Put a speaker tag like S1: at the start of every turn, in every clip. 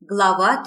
S1: Глава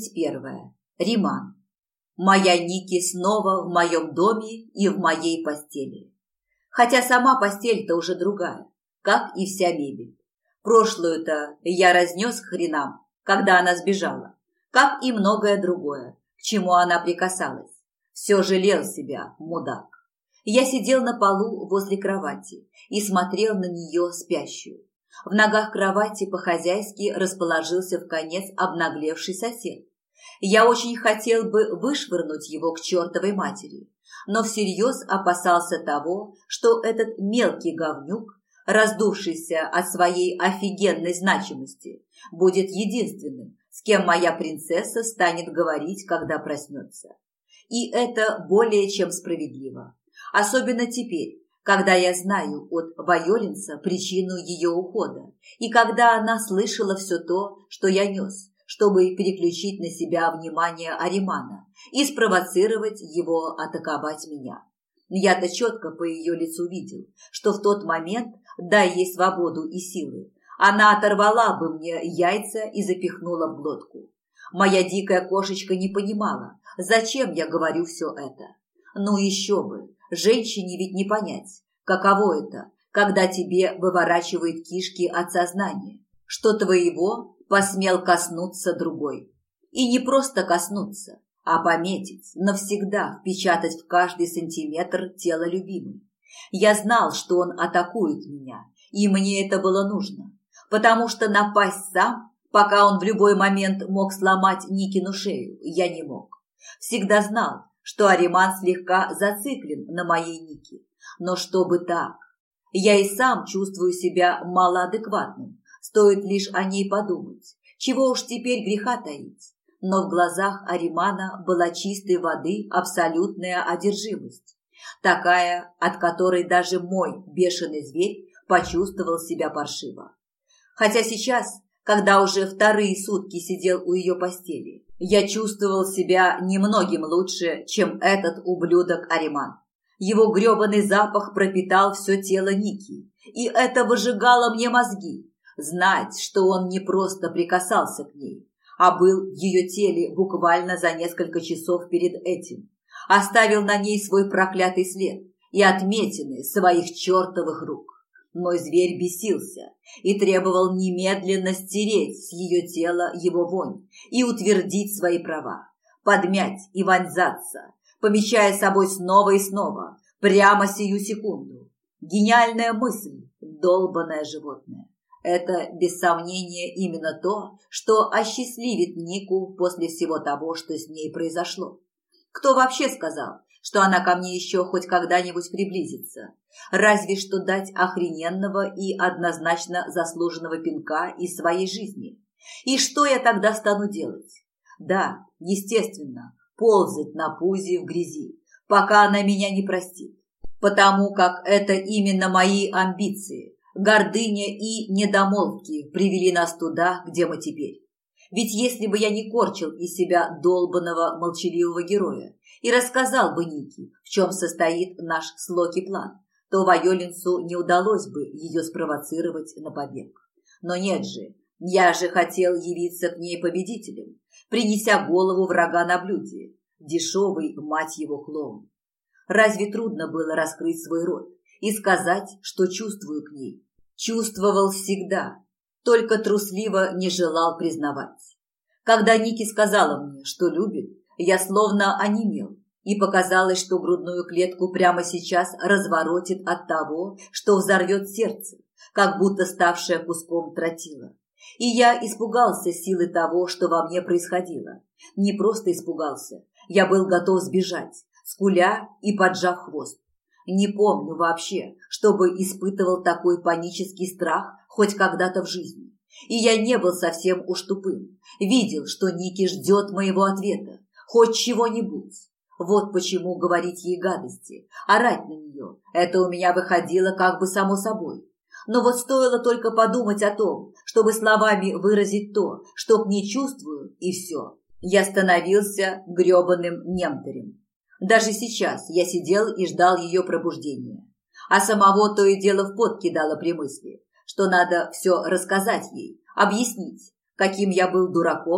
S1: 31. Риман. Моя Ники снова в моем доме и в моей постели. Хотя сама постель-то уже другая, как и вся мебель. Прошлую-то я разнес к хренам, когда она сбежала, как и многое другое, к чему она прикасалась. Все жалел себя, мудак. Я сидел на полу возле кровати и смотрел на нее спящую. В ногах кровати по-хозяйски расположился вконец обнаглевший сосед. Я очень хотел бы вышвырнуть его к чертовой матери, но всерьез опасался того, что этот мелкий говнюк, раздувшийся от своей офигенной значимости, будет единственным, с кем моя принцесса станет говорить, когда проснется. И это более чем справедливо. Особенно теперь, когда я знаю от Вайолинса причину ее ухода, и когда она слышала все то, что я нес, чтобы переключить на себя внимание Аримана и спровоцировать его атаковать меня. Я-то четко по ее лицу видел, что в тот момент, дай ей свободу и силы, она оторвала бы мне яйца и запихнула в глотку. Моя дикая кошечка не понимала, зачем я говорю все это. Ну еще бы, женщине ведь не понять, каково это, когда тебе выворачивает кишки от сознания, что твоего посмел коснуться другой. И не просто коснуться, а пометить, навсегда впечатать в каждый сантиметр тела любимой. Я знал, что он атакует меня, и мне это было нужно, потому что напасть сам, пока он в любой момент мог сломать Никину шею, я не мог. Всегда знал, что Ариман слегка зациклен на моей Нике. Но чтобы так? Я и сам чувствую себя малоадекватным. Стоит лишь о ней подумать. Чего уж теперь греха таить. Но в глазах Аримана была чистой воды абсолютная одержимость. Такая, от которой даже мой бешеный зверь почувствовал себя паршиво. Хотя сейчас, когда уже вторые сутки сидел у ее постели, я чувствовал себя немногим лучше, чем этот ублюдок Ариман. Его грёбаный запах пропитал все тело Ники, и это выжигало мне мозги. Знать, что он не просто прикасался к ней, а был в ее теле буквально за несколько часов перед этим. Оставил на ней свой проклятый след и отметины своих чертовых рук. Мой зверь бесился и требовал немедленно стереть с ее тела его вонь и утвердить свои права, подмять и вонзаться, помещая собой снова и снова, прямо сию секунду. Гениальная мысль, долбаное животное. Это, без сомнения, именно то, что осчастливит Нику после всего того, что с ней произошло. Кто вообще сказал, что она ко мне еще хоть когда-нибудь приблизится? Разве что дать охрененного и однозначно заслуженного пинка из своей жизни. И что я тогда стану делать? Да, естественно, ползать на пузе в грязи, пока она меня не простит. Потому как это именно мои амбиции, гордыня и недомолвки привели нас туда, где мы теперь. Ведь если бы я не корчил из себя долбаного молчаливого героя и рассказал бы Нике, в чем состоит наш с Локи план, то Вайолинсу не удалось бы ее спровоцировать на побег. Но нет же, я же хотел явиться к ней победителем, принеся голову врага на блюде, дешевый, мать его, клоун. Разве трудно было раскрыть свой рот и сказать, что чувствую к ней? Чувствовал всегда, только трусливо не желал признавать. Когда Ники сказала мне, что любит, я словно онемел, и показалось, что грудную клетку прямо сейчас разворотит от того, что взорвет сердце, как будто ставшее куском тротила. И я испугался силы того, что во мне происходило. Не просто испугался, я был готов сбежать, скуля и поджав хвост. Не помню вообще, чтобы испытывал такой панический страх хоть когда-то в жизни. И я не был совсем уж тупым. Видел, что Ники ждет моего ответа, хоть чего-нибудь. Вот почему говорить ей гадости, орать на нее, это у меня выходило как бы само собой. Но вот стоило только подумать о том, чтобы словами выразить то, что к ней чувствую, и все. Я становился гребаным немтарем. Даже сейчас я сидел и ждал ее пробуждения. А самого то и дело в пот кидало при мысли, что надо все рассказать ей, объяснить, каким я был дураком,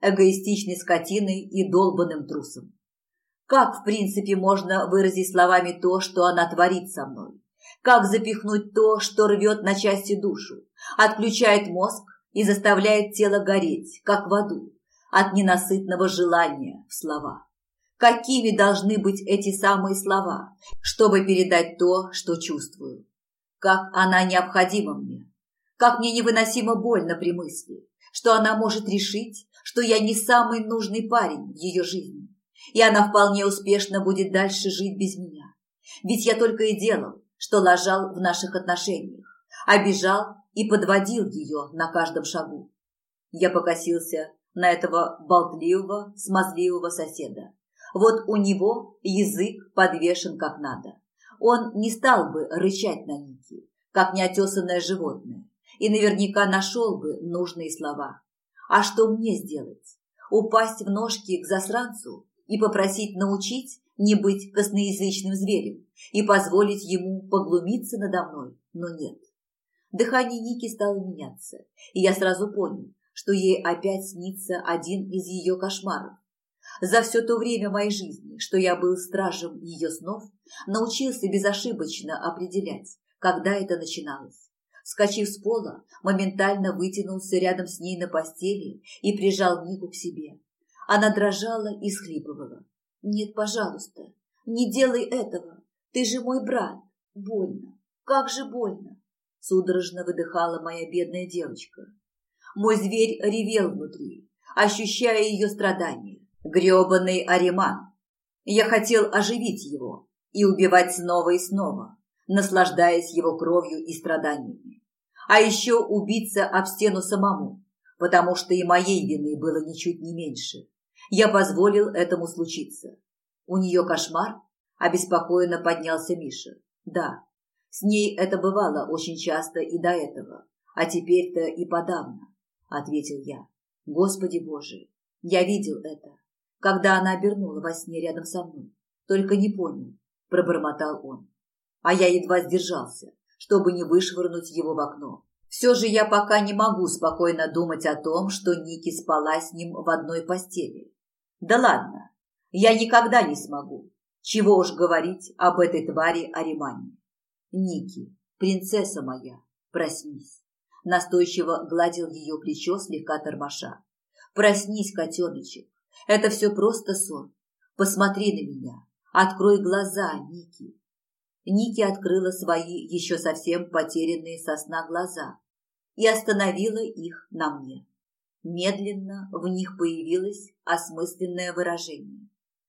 S1: эгоистичной скотиной и долбанным трусом. Как, в принципе, можно выразить словами то, что она творит со мной? Как запихнуть то, что рвет на части душу, отключает мозг и заставляет тело гореть, как в аду, от ненасытного желания в слова? Какими должны быть эти самые слова, чтобы передать то, что чувствую? Как она необходима мне? Как мне невыносимо больно при мысли, что она может решить, что я не самый нужный парень в ее жизни, и она вполне успешно будет дальше жить без меня. Ведь я только и делал, что лажал в наших отношениях, обижал и подводил ее на каждом шагу. Я покосился на этого болтливого, смазливого соседа. Вот у него язык подвешен как надо. Он не стал бы рычать на Ники, как неотесанное животное, и наверняка нашел бы нужные слова. А что мне сделать? Упасть в ножки к засранцу и попросить научить не быть косноязычным зверем и позволить ему поглумиться надо мной? Но нет. Дыхание Ники стало меняться, и я сразу понял, что ей опять снится один из ее кошмаров. За все то время моей жизни, что я был стражем ее снов, научился безошибочно определять, когда это начиналось. Вскочив с пола, моментально вытянулся рядом с ней на постели и прижал Нику к себе. Она дрожала и всхлипывала. «Нет, пожалуйста, не делай этого. Ты же мой брат. Больно. Как же больно!» Судорожно выдыхала моя бедная девочка. Мой зверь ревел внутри, ощущая ее страдания. Гребаный Ариман. Я хотел оживить его и убивать снова и снова, наслаждаясь его кровью и страданиями. А еще убиться об стену самому, потому что и моей вины было ничуть не меньше. Я позволил этому случиться. У нее кошмар? Обеспокоенно поднялся Миша. Да, с ней это бывало очень часто и до этого, а теперь-то и подавно, ответил я. Господи Боже, я видел это, когда она обернула во сне рядом со мной. Только не понял, пробормотал он. А я едва сдержался, чтобы не вышвырнуть его в окно. Все же я пока не могу спокойно думать о том, что Ники спала с ним в одной постели. Да ладно, я никогда не смогу. Чего уж говорить об этой твари Аримане. Ники, принцесса моя, проснись. Настойчиво гладил ее плечо, слегка тормоша. Проснись, котеночек. Это все просто сон. Посмотри на меня. Открой глаза, Ники. Ники открыла свои еще совсем потерянные со сна глаза и остановила их на мне. Медленно в них появилось осмысленное выражение.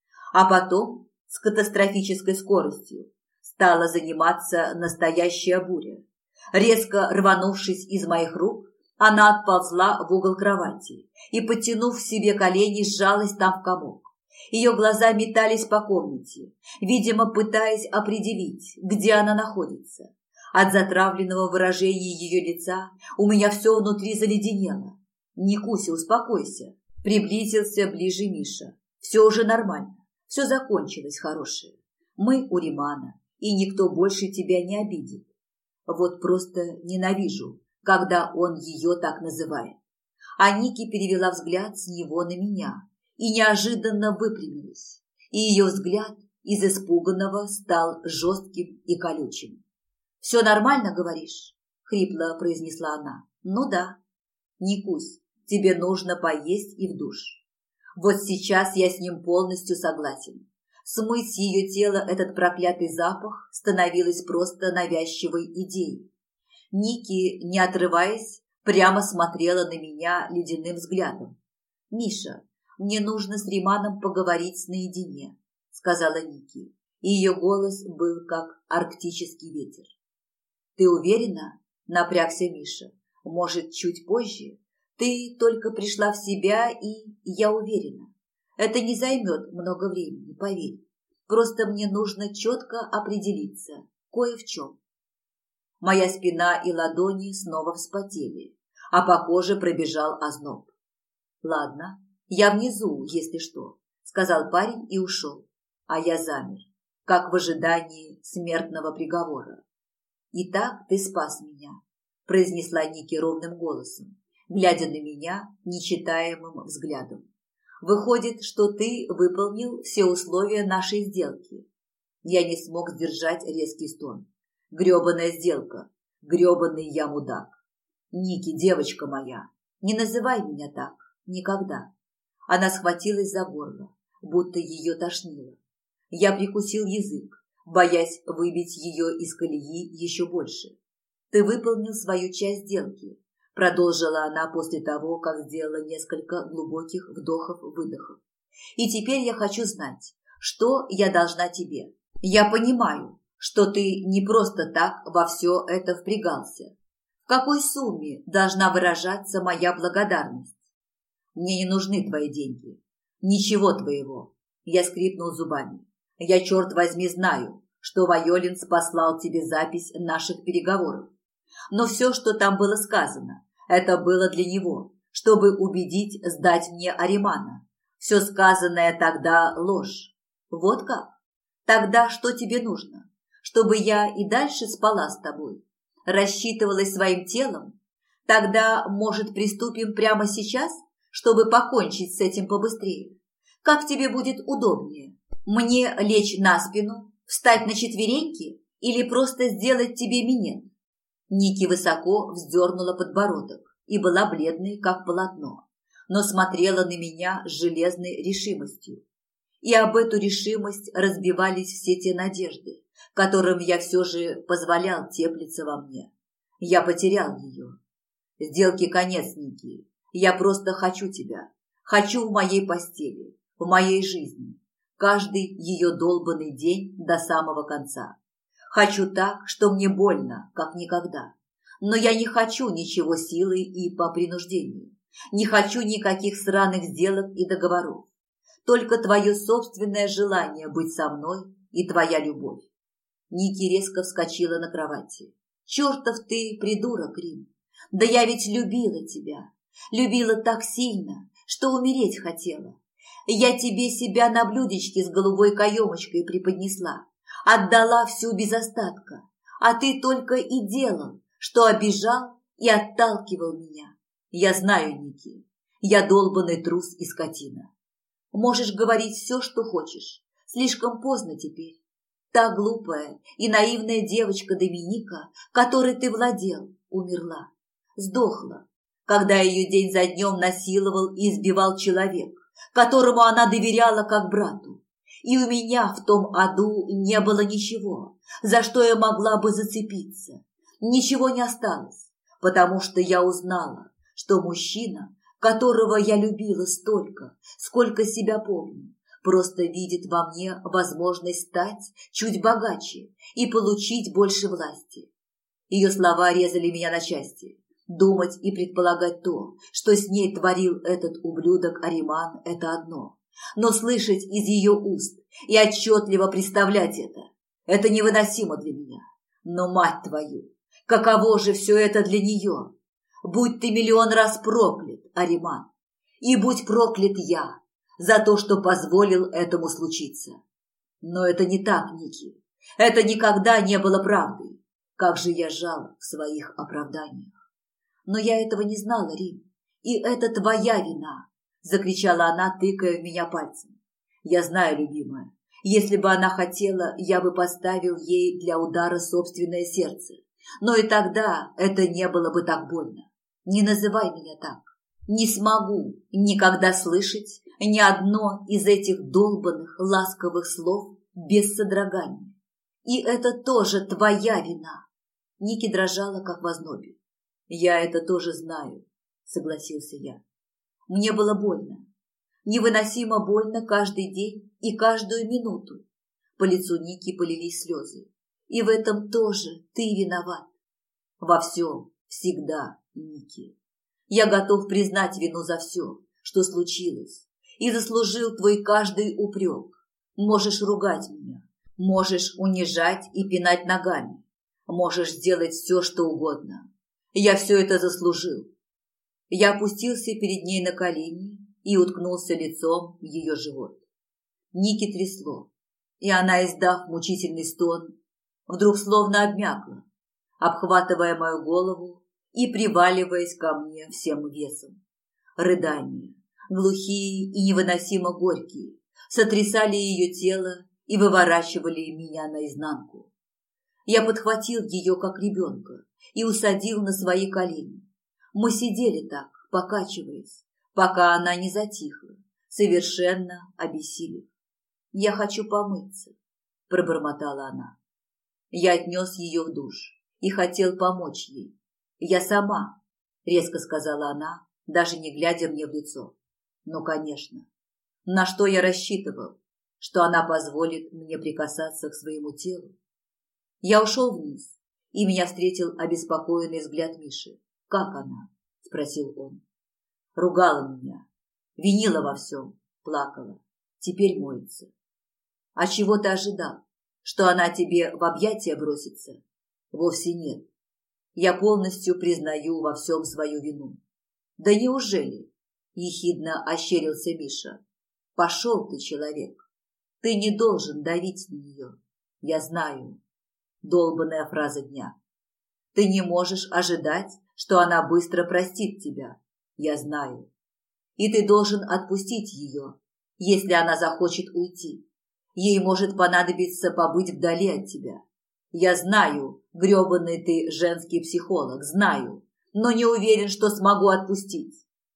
S1: А потом с катастрофической скоростью стала заниматься настоящая буря. Резко рванувшись из моих рук, она отползла в угол кровати и, подтянув к себе колени, сжалась там в комок. Ее глаза метались по комнате, видимо, пытаясь определить, где она находится. От затравленного выражения ее лица у меня все внутри заледенело. «Никуся, успокойся!» Приблизился ближе Миша. «Все уже нормально, все закончилось хорошее. Мы у Римана, и никто больше тебя не обидит. Вот просто ненавижу, когда он ее так называет». А Ники перевела взгляд с него на меня и неожиданно выпрямилась, и ее взгляд из испуганного стал жестким и колючим. «Все нормально, говоришь?» – хрипло произнесла она. «Ну да. Никусь, тебе нужно поесть и в душ. Вот сейчас я с ним полностью согласен. Смыть с ее тела этот проклятый запах становилось просто навязчивой идеей. Ники, не отрываясь, прямо смотрела на меня ледяным взглядом. «Миша, мне нужно с Риманом поговорить наедине», – сказала Ники, и ее голос был как арктический ветер. «Ты уверена?» – напрягся Миша. «Может, чуть позже? Ты только пришла в себя, и я уверена. Это не займет много времени, поверь. Просто мне нужно четко определиться кое в чем». Моя спина и ладони снова вспотели, а по коже пробежал озноб. «Ладно, я внизу, если что», – сказал парень и ушел. А я замер, как в ожидании смертного приговора. «Итак, ты спас меня», – произнесла Ники ровным голосом, глядя на меня нечитаемым взглядом. «Выходит, что ты выполнил все условия нашей сделки». Я не смог сдержать резкий стон. «Грёбаная сделка! Грёбаный я мудак! Ники, девочка моя, не называй меня так! Никогда!» Она схватилась за горло, будто ее тошнило. Я прикусил язык, боясь выбить ее из колеи еще больше. «Ты выполнил свою часть сделки», – продолжила она после того, как сделала несколько глубоких вдохов-выдохов. «И теперь я хочу знать, что я должна тебе. Я понимаю, что ты не просто так во все это впрягался. В какой сумме должна выражаться моя благодарность?» «Мне не нужны твои деньги. Ничего твоего». Я скрипнул зубами. «Я, черт возьми, знаю, что Вайолинс послал тебе запись наших переговоров. Но все, что там было сказано, это было для него, чтобы убедить сдать мне Аримана. Все сказанное тогда ложь. Вот как? Тогда что тебе нужно? Чтобы я и дальше спала с тобой? Рассчитывалась своим телом? Тогда, может, приступим прямо сейчас, чтобы покончить с этим побыстрее? Как тебе будет удобнее? Мне лечь на спину, встать на четвереньки или просто сделать тебе минет?» Ники высоко вздернула подбородок и была бледной, как полотно, но смотрела на меня с железной решимостью. И об эту решимость разбивались все те надежды, которым я все же позволял теплиться во мне. Я потерял ее. «Сделке конец, Ники. Я просто хочу тебя. Хочу в моей постели, в моей жизни. Каждый ее долбанный день до самого конца. Хочу так, что мне больно, как никогда. Но я не хочу ничего силой и по принуждению. Не хочу никаких сраных сделок и договоров. Только твое собственное желание быть со мной и твоя любовь». Ники резко вскочила на кровати. «Чертов ты придурок, Рим! Да я ведь любила тебя. Любила так сильно, что умереть хотела. Я тебе себя на блюдечке с голубой каемочкой преподнесла. Отдала всю без остатка, а ты только и делал, что обижал и отталкивал меня. Я знаю, Ники, я долбаный трус и скотина. Можешь говорить все, что хочешь, слишком поздно теперь. Та глупая и наивная девочка Доминика, которой ты владел, умерла, сдохла, когда ее день за днем насиловал и избивал человек, которому она доверяла как брату. И у меня в том аду не было ничего, за что я могла бы зацепиться. Ничего не осталось, потому что я узнала, что мужчина, которого я любила столько, сколько себя помню, просто видит во мне возможность стать чуть богаче и получить больше власти. Ее слова резали меня на части. Думать и предполагать то, что с ней творил этот ублюдок Ариман, это одно. Но слышать из ее уст и отчетливо представлять это невыносимо для меня. Но, мать твою, каково же все это для нее? Будь ты миллион раз проклят, Ариман, и будь проклят я за то, что позволил этому случиться. Но это не так, Ники. Это никогда не было правдой. Как же я жал в своих оправданиях. Но я этого не знала, Рим, и это твоя вина, закричала она, тыкая в меня пальцем. Я знаю, любимая, если бы она хотела, я бы поставил ей для удара собственное сердце. Но и тогда это не было бы так больно. Не называй меня так. Не смогу никогда слышать ни одно из этих долбанных ласковых слов без содрогания. И это тоже твоя вина. Ники дрожала, как в ознобе. «Я это тоже знаю», — согласился я. Мне было больно. Невыносимо больно каждый день и каждую минуту. По лицу Ники полились слезы. И в этом тоже ты виноват. Во всем, всегда, Ники. Я готов признать вину за все, что случилось, и заслужил твой каждый упрек. Можешь ругать меня, можешь унижать и пинать ногами, можешь сделать все, что угодно. Я все это заслужил. Я опустился перед ней на колени и уткнулся лицом в ее живот. Ники трясло, и она, издав мучительный стон, вдруг словно обмякла, обхватывая мою голову и приваливаясь ко мне всем весом. Рыдания, глухие и невыносимо горькие, сотрясали ее тело и выворачивали меня наизнанку. Я подхватил ее, как ребенка, и усадил на свои колени. Мы сидели так, покачиваясь, пока она не затихла, совершенно обессилев. «Я хочу помыться», – пробормотала она. Я отнес ее в душ и хотел помочь ей. «Я сама», – резко сказала она, даже не глядя мне в лицо. «Ну, конечно. На что я рассчитывал? Что она позволит мне прикасаться к своему телу?» Я ушел вниз, и меня встретил обеспокоенный взгляд Миши. «Как она?» – спросил он. Ругала меня, винила во всем, плакала. Теперь моется. «А чего ты ожидал? Что она тебе в объятия бросится?» «Вовсе нет. Я полностью признаю во всем свою вину». «Да неужели?» – ехидно ощерился Миша. «Пошел ты, человек. Ты не должен давить на нее. Я знаю». Долбанная фраза дня. «Ты не можешь ожидать, что она быстро простит тебя. Я знаю. И ты должен отпустить ее, если она захочет уйти. Ей может понадобиться побыть вдали от тебя. Я знаю, гребаный ты женский психолог, знаю, но не уверен, что смогу отпустить».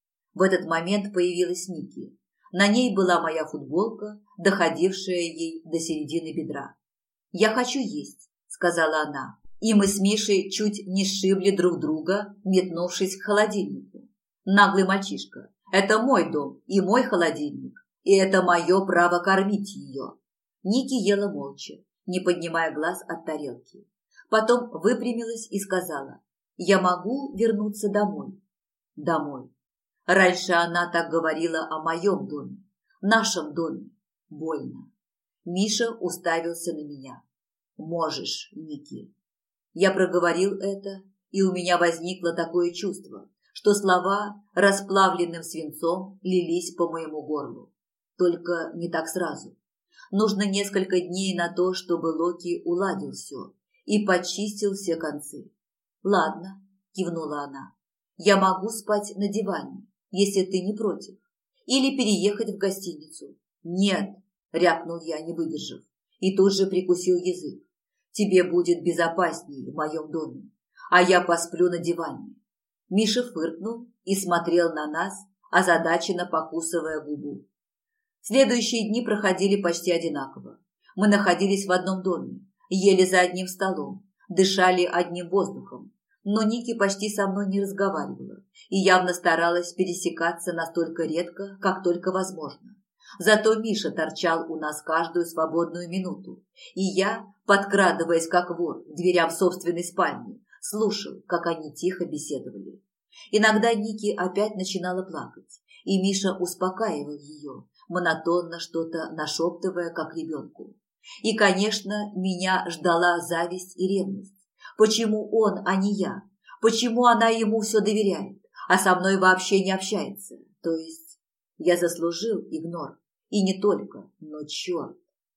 S1: В этот момент появилась Ники. На ней была моя футболка, доходившая ей до середины бедра. «Я хочу есть», – сказала она, и мы с Мишей чуть не сшибли друг друга, метнувшись к холодильнику. «Наглый мальчишка, это мой дом и мой холодильник, и это мое право кормить ее». Ники ела молча, не поднимая глаз от тарелки. Потом выпрямилась и сказала: «Я могу вернуться домой?» «Домой». Раньше она так говорила о моем доме, нашем доме. Больно. Миша уставился на меня. «Можешь, Ники». Я проговорил это, и у меня возникло такое чувство, что слова расплавленным свинцом лились по моему горлу. Только не так сразу. Нужно несколько дней на то, чтобы Локи уладил все и почистил все концы. «Ладно», – кивнула она, – «я могу спать на диване, если ты не против, или переехать в гостиницу». «Нет», – рявкнул я, не выдержав, и тут же прикусил язык. «Тебе будет безопаснее в моем доме, а я посплю на диване». Миша фыркнул и смотрел на нас, озадаченно покусывая губу. Следующие дни проходили почти одинаково. Мы находились в одном доме, ели за одним столом, дышали одним воздухом. Но Ники почти со мной не разговаривала и явно старалась пересекаться настолько редко, как только возможно. Зато Миша торчал у нас каждую свободную минуту, и я, подкрадываясь как вор к дверям собственной спальни, слушал, как они тихо беседовали. Иногда Ники опять начинала плакать, и Миша успокаивал ее, монотонно что-то нашептывая, как ребенку. И, конечно, меня ждала зависть и ревность. Почему он, а не я? Почему она ему все доверяет, а со мной вообще не общается? То есть я заслужил игнор. И не только, но черт.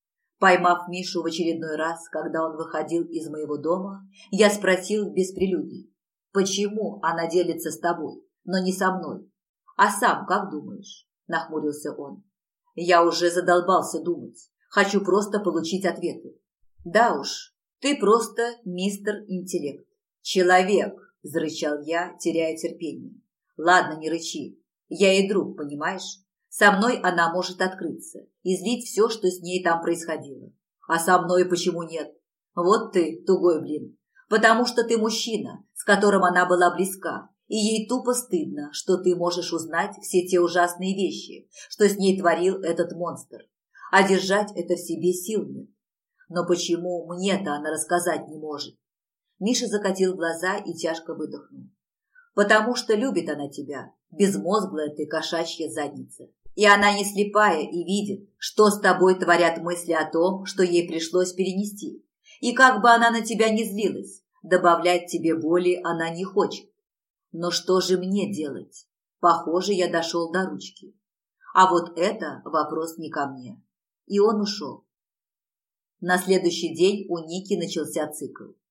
S1: Поймав Мишу в очередной раз, когда он выходил из моего дома, я спросил без прелюдий: «Почему она делится с тобой, но не со мной? А сам как думаешь?» – нахмурился он. «Я уже задолбался думать. Хочу просто получить ответы». «Да уж, ты просто мистер интеллект». «Человек!» – зарычал я, теряя терпение. «Ладно, не рычи. Я ей друг, понимаешь? Со мной она может открыться, излить все, что с ней там происходило. А со мной почему нет? Вот ты, тугой блин. Потому что ты мужчина, с которым она была близка, и ей тупо стыдно, что ты можешь узнать все те ужасные вещи, что с ней творил этот монстр. А держать это в себе сил нет. Но почему мне-то она рассказать не может?» Миша закатил глаза и тяжко выдохнул. «Потому что любит она тебя, безмозглая ты кошачья задница. И она не слепая и видит, что с тобой творят мысли о том, что ей пришлось перенести. И как бы она на тебя не злилась, добавлять тебе боли она не хочет. Но что же мне делать? Похоже, я дошел до ручки. А вот это вопрос не ко мне». И он ушел. На следующий день у Ники начался цикл.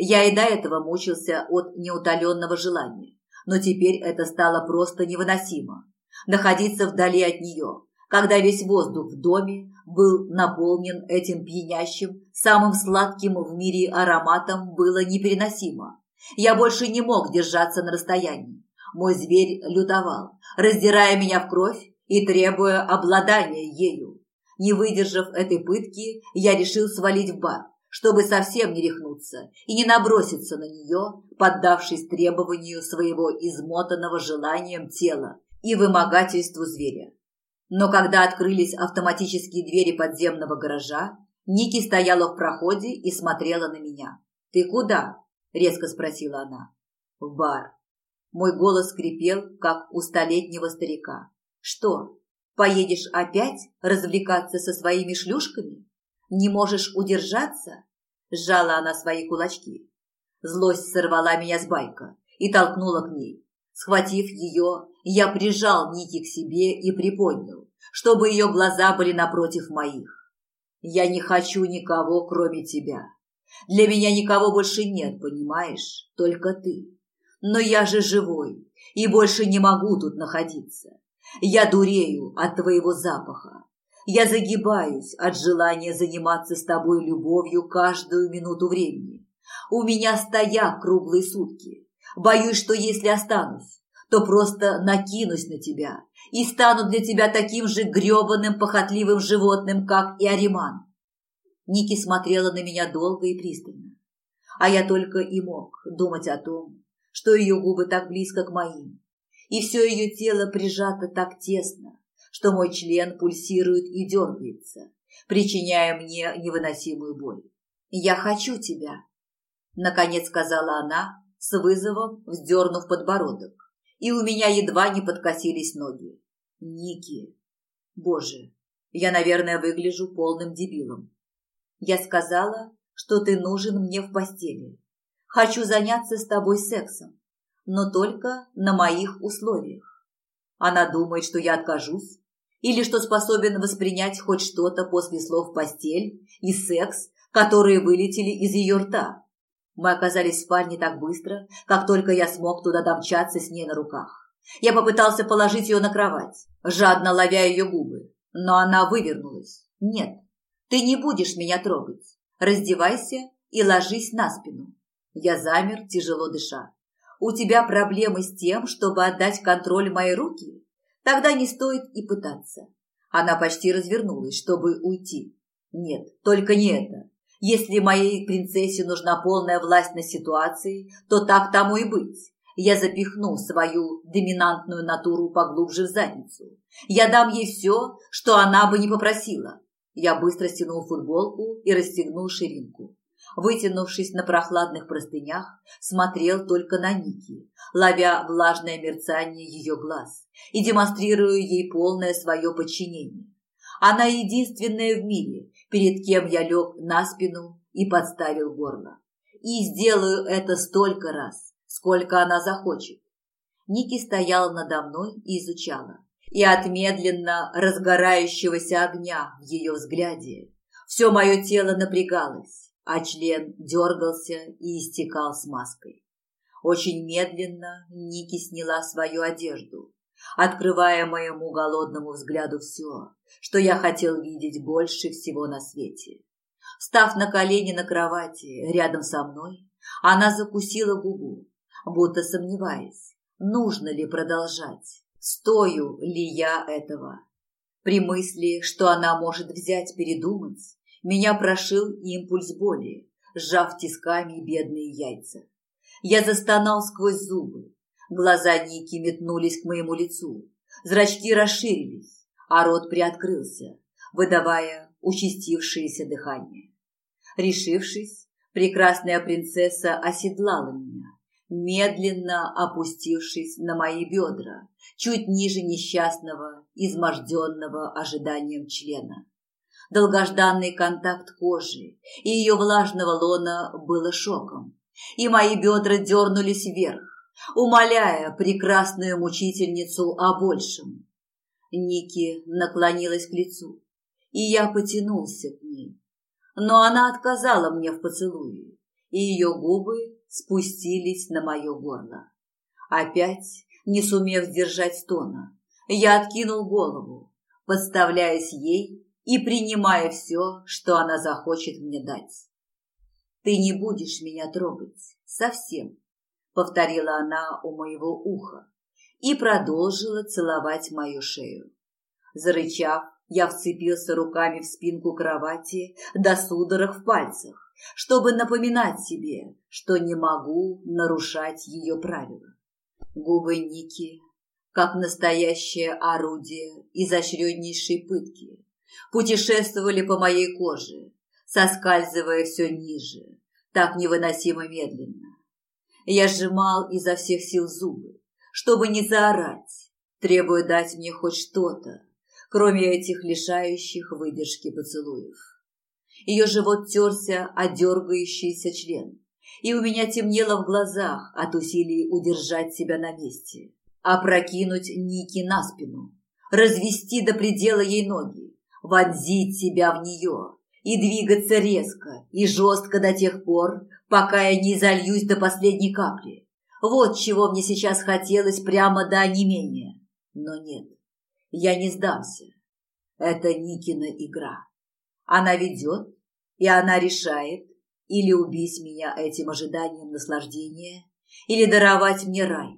S1: Я и до этого мучился от неутоленного желания, но теперь это стало просто невыносимо. Находиться вдали от нее, когда весь воздух в доме был наполнен этим пьянящим, самым сладким в мире ароматом, было непереносимо. Я больше не мог держаться на расстоянии. Мой зверь лютовал, раздирая меня в кровь и требуя обладания ею. Не выдержав этой пытки, я решил свалить в бар, чтобы совсем не рехнуться и не наброситься на нее, поддавшись требованию своего измотанного желанием тела и вымогательству зверя. Но когда открылись автоматические двери подземного гаража, Ники стояла в проходе и смотрела на меня. «Ты куда?» – резко спросила она. «В бар». Мой голос скрипел, как у столетнего старика. «Что, поедешь опять развлекаться со своими шлюшками? Не можешь удержаться?» Сжала она свои кулачки. Злость сорвала меня с байка и толкнула к ней. Схватив ее, я прижал Ники к себе и приподнял, чтобы ее глаза были напротив моих. «Я не хочу никого, кроме тебя. Для меня никого больше нет, понимаешь? Только ты. Но я же живой и больше не могу тут находиться. Я дурею от твоего запаха. Я загибаюсь от желания заниматься с тобой любовью каждую минуту времени. У меня стояк круглые сутки. Боюсь, что если останусь, то просто накинусь на тебя и стану для тебя таким же гребаным похотливым животным, как и Ариман». Ники смотрела на меня долго и пристально, а я только и мог думать о том, что ее губы так близко к моим, и все ее тело прижато так тесно, что мой член пульсирует и дергается, причиняя мне невыносимую боль. «Я хочу тебя», — наконец сказала она, с вызовом вздернув подбородок, и у меня едва не подкосились ноги. «Ники! Боже, я, наверное, выгляжу полным дебилом. Я сказала, что ты нужен мне в постели. Хочу заняться с тобой сексом, но только на моих условиях». Она думает, что я откажусь, или что способен воспринять хоть что-то после слов «постель» и «секс», которые вылетели из ее рта. Мы оказались в спальне так быстро, как только я смог туда домчаться с ней на руках. Я попытался положить ее на кровать, жадно ловя ее губы, но она вывернулась. «Нет, ты не будешь меня трогать. Раздевайся и ложись на спину». Я замер, тяжело дыша. «У тебя проблемы с тем, чтобы отдать контроль в мои руки? Тогда не стоит и пытаться». Она почти развернулась, чтобы уйти. «Нет, только не это. Если моей принцессе нужна полная власть над ситуацией, то так тому и быть. Я запихну свою доминантную натуру поглубже в задницу. Я дам ей все, что она бы не попросила». Я быстро стянул футболку и расстегнул ширинку. Вытянувшись на прохладных простынях, смотрел только на Ники, ловя влажное мерцание ее глаз и демонстрируя ей полное свое подчинение. Она единственная в мире, перед кем я лег на спину и подставил горло. И сделаю это столько раз, сколько она захочет. Ники стояла надо мной и изучала. И от медленно разгорающегося огня в ее взгляде все мое тело напрягалось, а член дергался и истекал смазкой. Очень медленно Ники сняла свою одежду, открывая моему голодному взгляду все, что я хотел видеть больше всего на свете. Встав на колени на кровати рядом со мной, она закусила губу, будто сомневаясь, нужно ли продолжать, стою ли я этого. При мысли, что она может взять передумать, меня прошил импульс боли, сжав тисками бедные яйца. Я застонал сквозь зубы. Глаза Ники метнулись к моему лицу, зрачки расширились, а рот приоткрылся, выдавая участившееся дыхание. Решившись, прекрасная принцесса оседлала меня, медленно опустившись на мои бедра, чуть ниже несчастного, изможденного ожиданием члена. Долгожданный контакт кожи и ее влажного лона было шоком, и мои бедра дернулись вверх, умоляя прекрасную мучительницу о большем. Ники наклонилась к лицу, и я потянулся к ней, но она отказала мне в поцелуе, и ее губы спустились на мое горло. Опять, не сумев сдержать стона, я откинул голову, подставляясь ей и принимая все, что она захочет мне дать. «Ты не будешь меня трогать совсем», — повторила она у моего уха и продолжила целовать мою шею. Зарычав, я вцепился руками в спинку кровати до судорог в пальцах, чтобы напоминать себе, что не могу нарушать ее правила. Губы Ники, как настоящее орудие изощреннейшей пытки, путешествовали по моей коже, соскальзывая все ниже, так невыносимо медленно. Я сжимал изо всех сил зубы, чтобы не заорать, требуя дать мне хоть что-то, кроме этих лишающих выдержки поцелуев. Ее живот терся о дергающийся член, и у меня темнело в глазах от усилий удержать себя на месте, опрокинуть Ники на спину, развести до предела ей ноги, вонзить себя в нее и двигаться резко и жестко до тех пор, пока я не зальюсь до последней капли. Вот чего мне сейчас хотелось прямо до онемения. Но нет, я не сдамся. Это Никина игра. Она ведет, и она решает, или убить меня этим ожиданием наслаждения, или даровать мне рай.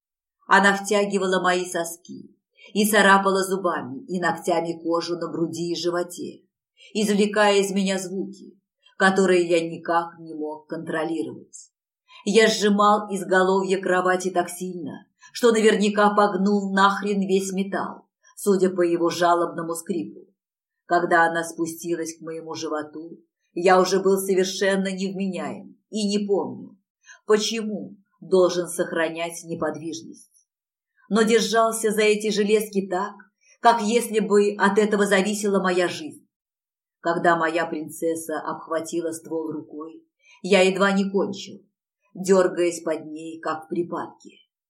S1: Она втягивала мои соски и царапала зубами и ногтями кожу на груди и животе, извлекая из меня звуки, которые я никак не мог контролировать. Я сжимал изголовье кровати так сильно, что наверняка погнул нахрен весь металл, судя по его жалобному скрипу. Когда она спустилась к моему животу, я уже был совершенно невменяем и не помню, почему должен сохранять неподвижность. Но держался за эти железки так, как если бы от этого зависела моя жизнь. Когда моя принцесса обхватила ствол рукой, я едва не кончил, дергаясь под ней, как в припадке.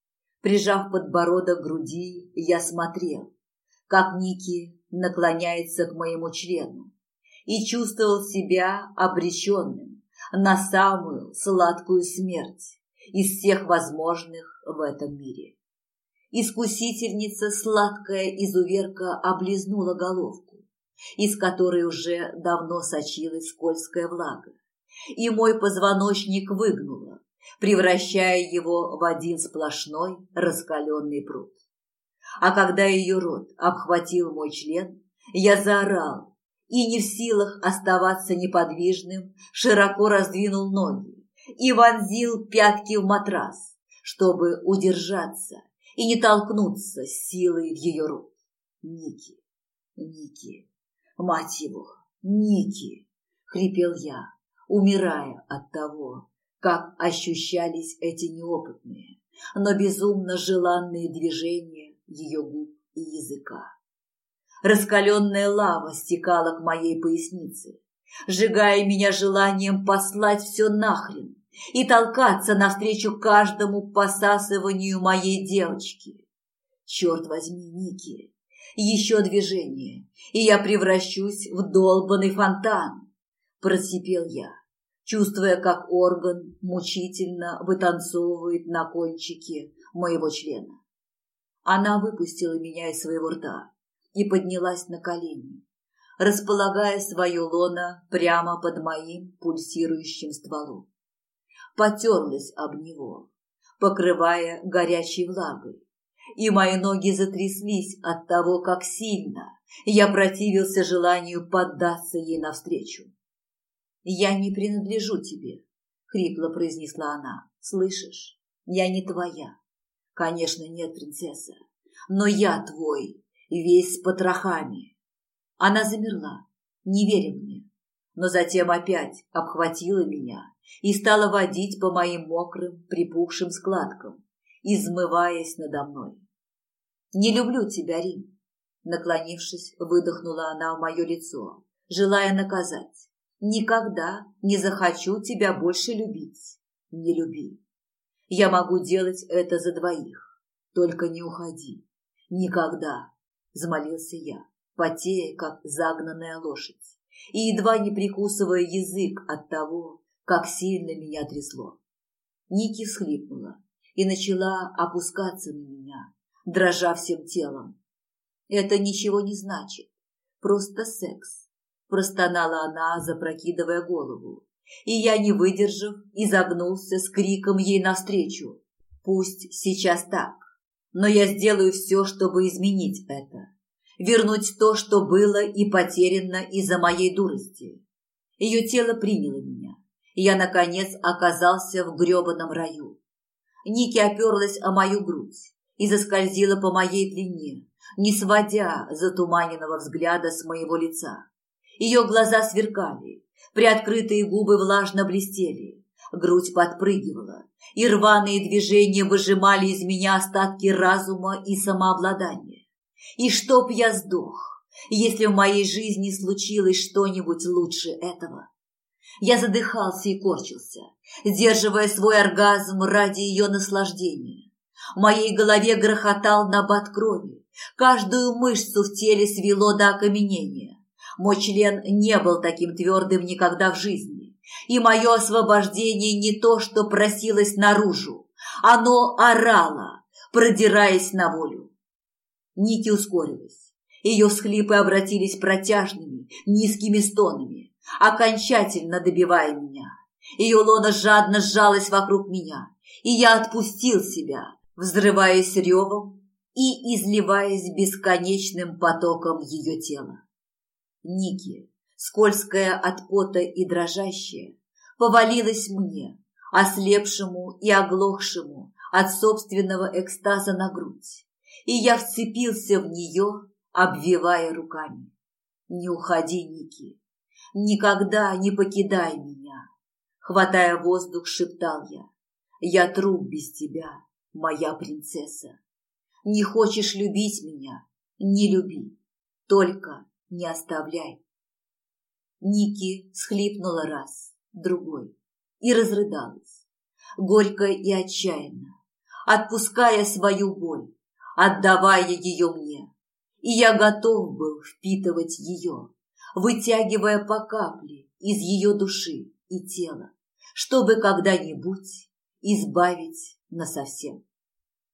S1: Прижав подбородок к груди, я смотрел, как Ники наклоняется к моему члену, и чувствовал себя обреченным на самую сладкую смерть из всех возможных в этом мире. Искусительница, сладкая изуверка, облизнула головку, из которой уже давно сочилась скользкая влага, и мой позвоночник выгнула, превращая его в один сплошной раскаленный пруд. А когда ее рот обхватил мой член, я заорал и, не в силах оставаться неподвижным, широко раздвинул ноги и вонзил пятки в матрас, чтобы удержаться и не толкнуться с силой в ее рот. «Ники, Ники, мать его, Ники!» — хрипел я, умирая от того, как ощущались эти неопытные, но безумно желанные движения ее губ и языка. Раскаленная лава стекала к моей пояснице, сжигая меня желанием послать все нахрен и толкаться навстречу каждому посасыванию моей девочки. Черт возьми, Ники, еще движение, и я превращусь в долбаный фонтан, просипел я, чувствуя, как орган мучительно вытанцовывает на кончике моего члена. Она выпустила меня из своего рта и поднялась на колени, располагая свое лоно прямо под моим пульсирующим стволом. Потерлась об него, покрывая горячей влагой, и мои ноги затряслись от того, как сильно я противился желанию поддаться ей навстречу. «Я не принадлежу тебе», — хрипло произнесла она. «Слышишь? Я не твоя». «Конечно нет, принцесса, но я твой, весь с потрохами». Она замерла, не веря мне, но затем опять обхватила меня и стала водить по моим мокрым, припухшим складкам, измываясь надо мной. «Не люблю тебя, Рим», — наклонившись, выдохнула она в мое лицо, желая наказать. «Никогда не захочу тебя больше любить. Не люби. Я могу делать это за двоих. Только не уходи. Никогда», — взмолился я, потея, как загнанная лошадь, и едва не прикусывая язык от того, как сильно меня трясло. Ники всхлипнула и начала опускаться на меня, дрожа всем телом. «Это ничего не значит, просто секс», – простонала она, запрокидывая голову. И я, не выдержав, изогнулся с криком ей навстречу. «Пусть сейчас так, но я сделаю все, чтобы изменить это, вернуть то, что было и потеряно из-за моей дурости». Ее тело приняло меня, и я, наконец, оказался в грёбаном раю. Ники оперлась о мою грудь и заскользила по моей длине, не сводя затуманенного взгляда с моего лица. Ее глаза сверкали, приоткрытые губы влажно блестели, грудь подпрыгивала, и рваные движения выжимали из меня остатки разума и самообладания. И чтоб я сдох, если в моей жизни случилось что-нибудь лучше этого. Я задыхался и корчился, сдерживая свой оргазм ради ее наслаждения. В моей голове грохотал набат крови, каждую мышцу в теле свело до окаменения. Мой член не был таким твердым никогда в жизни, и мое освобождение не то, что просилось наружу, оно орало, продираясь на волю. Ники ускорилась, ее всхлипы обратились протяжными, низкими стонами, окончательно добивая меня. Ее лона жадно сжалась вокруг меня, и я отпустил себя, взрываясь ревом и изливаясь бесконечным потоком ее тела. Ники, скользкая от пота и дрожащая, повалилась мне, ослепшему и оглохшему от собственного экстаза на грудь, и я вцепился в нее, обвивая руками. «Не уходи, Ники, никогда не покидай меня», хватая воздух, шептал я. «Я труп без тебя, моя принцесса. Не хочешь любить меня? Не люби, только не оставляй». Ники всхлипнула раз, другой и разрыдалась, горько и отчаянно, отпуская свою боль, отдавая ее мне. И я готов был впитывать ее, вытягивая по капле из ее души и тела, чтобы когда-нибудь избавить насовсем.